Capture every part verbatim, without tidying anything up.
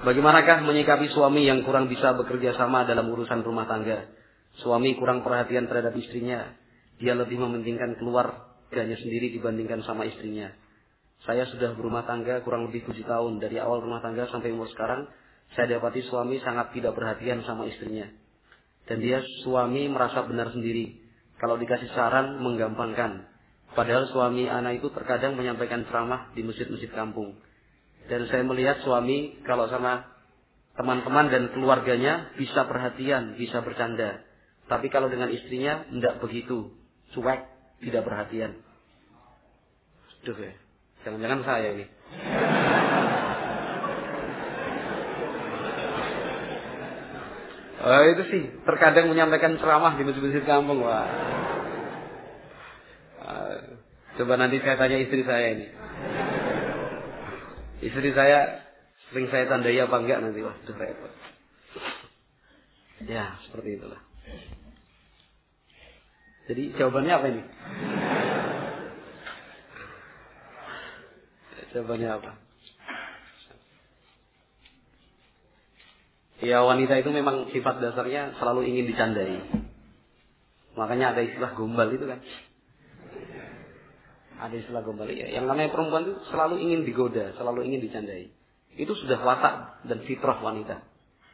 Bagaimanakah menyikapi suami yang kurang bisa bekerja sama dalam urusan rumah tangga? Suami kurang perhatian terhadap istrinya. Dia lebih mementingkan keluarganya sendiri dibandingkan sama istrinya. Saya sudah berumah tangga kurang lebih tujuh tahun. Dari awal rumah tangga sampai umur sekarang, saya dapati suami sangat tidak perhatian sama istrinya. Dan dia suami merasa benar sendiri. Kalau dikasih saran, menggampangkan. Padahal suami anak itu terkadang menyampaikan ceramah di masjid-masjid kampung. Dan saya melihat suami kalau sama teman-teman dan keluarganya bisa perhatian, bisa bercanda. Tapi kalau dengan istrinya, tidak begitu. Cuek, tidak perhatian. Aduh ya. Jangan-jangan saya ini. Oh, itu sih terkadang menyampaikan ceramah di masjid-masjid kampung. Wah. Coba nanti saya tanya istri saya ini. Istri saya sering saya tandai apa enggak nanti. Wah, itu repot. Ya, seperti itulah. Jadi jawabannya apa ini? Jawabannya apa? Ya, wanita itu memang sifat dasarnya selalu ingin dicandai. Makanya ada istilah gombal itu kan. Ada istilah gombal ya. Yang namanya perempuan itu selalu ingin digoda, selalu ingin dicandai. Itu sudah watak dan fitrah wanita.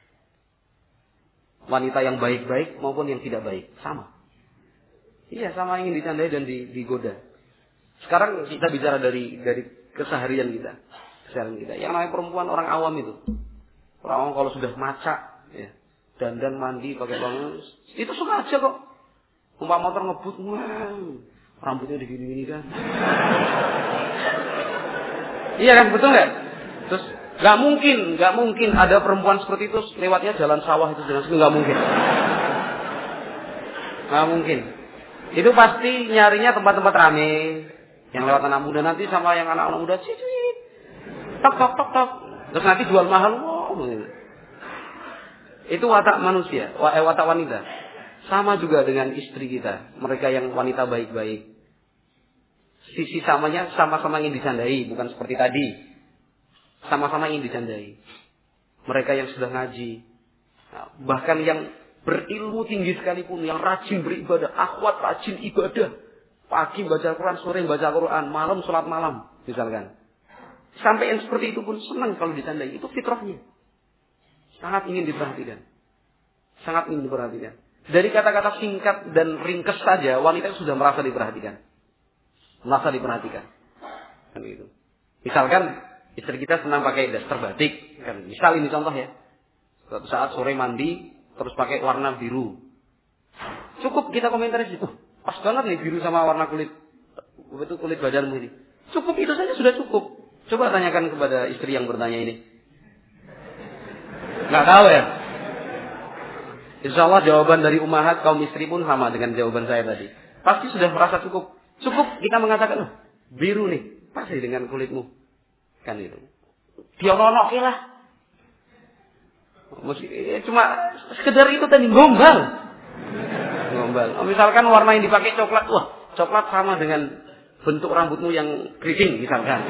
Wanita yang baik-baik maupun yang tidak baik, sama. Iya, sama ingin dicandai dan digoda. Sekarang kita bicara dari dari keseharian kita, keseharian kita. Yang namanya perempuan orang awam itu. Orang awam kalau sudah maca, ya, dandan mandi pakai bang, itu suka aja kok. Numpak motor ngebut, wah, rambutnya digini-gini kan. Iya kan, betul nggak? Terus nggak mungkin, nggak mungkin ada perempuan seperti itu lewatnya jalan sawah itu jalan nggak mungkin. Nggak mungkin. Itu pasti nyarinya tempat-tempat rame. Yang lewat anak muda nanti sama yang anak-anak muda cicit. Tok tok tok tok. Terus nanti jual mahal. Wow. Itu watak manusia, watak wanita. Sama juga dengan istri kita. Mereka yang wanita baik-baik. Sisi samanya sama-sama ingin dicandai, bukan seperti tadi. Sama-sama ingin dicandai. Mereka yang sudah ngaji, bahkan yang berilmu tinggi sekalipun, yang rajin beribadah, akhwat rajin ibadah. Pagi baca Quran, sore baca Quran, malam sholat malam, misalkan. Sampai yang seperti itu pun senang kalau ditandai. Itu fitrahnya. Sangat ingin diperhatikan. Sangat ingin diperhatikan. Dari kata-kata singkat dan ringkas saja, wanita sudah merasa diperhatikan. Merasa diperhatikan. Kan itu. Misalkan istri kita senang pakai daster batik. Kan. Misal ini contoh ya. Suatu saat sore mandi, terus pakai warna biru. Cukup kita komentari situ. Pas banget nih biru sama warna kulit. Itu kulit badanmu ini. Cukup itu saja sudah cukup. Coba tanyakan kepada istri yang bertanya ini. Nggak tahu ya? Insya Allah jawaban dari ummahat kaum istri pun sama dengan jawaban saya tadi. Pasti sudah merasa cukup. Cukup kita mengatakan, oh, biru nih, pasti dengan kulitmu. Kan itu. Dia nonokin lah. Cuma sekedar itu tadi gombal. Gombal. Oh, misalkan warna yang dipakai coklat, wah coklat sama dengan bentuk rambutmu yang keriting misalkan.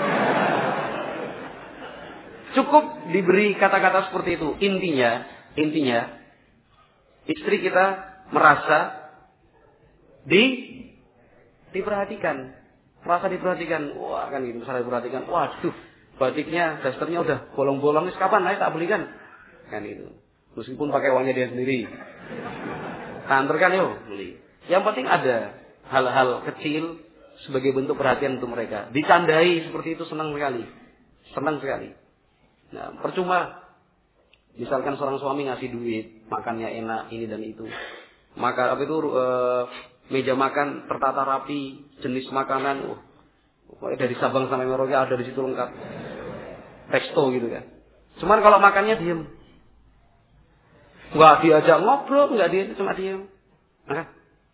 Cukup diberi kata-kata seperti itu. Intinya, intinya istri kita merasa di diperhatikan, merasa diperhatikan. Wah kan gitu, merasa diperhatikan. Waduh, batiknya, dasternya udah bolong-bolong. Kapan naik tak belikan? Kan itu. Meskipun pakai uangnya dia sendiri. Antarkan yuk beli. Yang penting ada hal-hal kecil sebagai bentuk perhatian untuk mereka. Dicandai seperti itu senang sekali. Senang sekali. Nah, percuma misalkan seorang suami ngasih duit, makannya enak ini dan itu. Maka apa itu e, meja makan tertata rapi, jenis makanan oh, dari Sabang sampai Merauke ada di situ lengkap. Resto gitu kan. Cuman kalau makannya diem. Enggak diajak ngobrol, enggak dia cuma diem. Nah,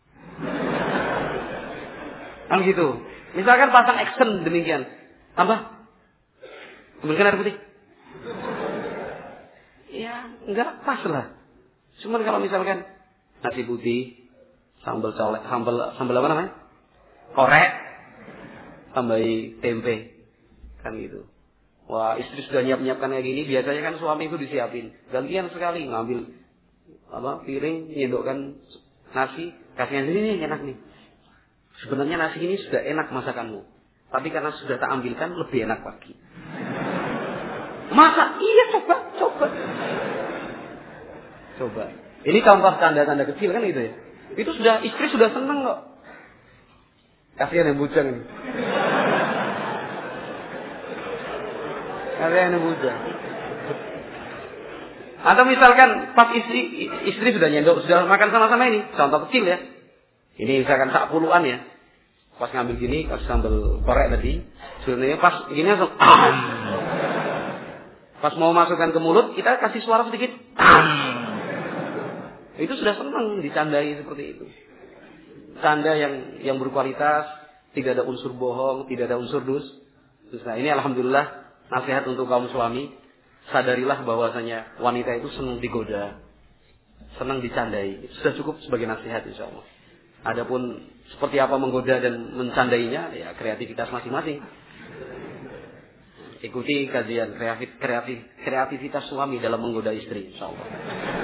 kan gitu. Misalkan pasang action demikian. Tambah. Ambilkan air putih. Ya, enggak pas lah. Cuman kalau misalkan nasi putih, sambal colek, sambal sambal apa namanya? Korek, tambahi tempe. Kan gitu. Wah, istri sudah nyiap-nyiapkan kayak gini, biasanya kan suami itu disiapin. Gantian sekali ngambil apa piring, nyendokkan nasi, kasihnya sini nih enak nih. Sebenarnya nasi ini sudah enak masakanmu, tapi karena sudah tak ambilkan lebih enak lagi. Masa? Iya, coba, coba. Coba. Ini contoh tanda-tanda kecil kan itu ya. Itu sudah istri sudah senang kok. Kasihan yang bujang ini. Kasihan yang bujang. Atau misalkan pas istri istri sudah nyendok, sudah makan sama-sama ini, contoh kecil ya. Ini misalkan sak puluhan ya. Pas ngambil gini, pas sambal korek tadi, sebenarnya pas gini langsung ah. Pas mau masukkan ke mulut, kita kasih suara sedikit ah. Itu sudah senang dicandai seperti itu. Canda yang yang berkualitas, tidak ada unsur bohong, tidak ada unsur dus. Nah, ini alhamdulillah nasihat untuk kaum suami. Sadarilah bahwasanya wanita itu senang digoda, senang dicandai. Itu sudah cukup sebagai nasihat insyaallah. Adapun seperti apa menggoda dan mencandainya, ya kreativitas masing-masing. Ikuti kajian kreatif, kreatif, kreativitas suami dalam menggoda istri insyaallah.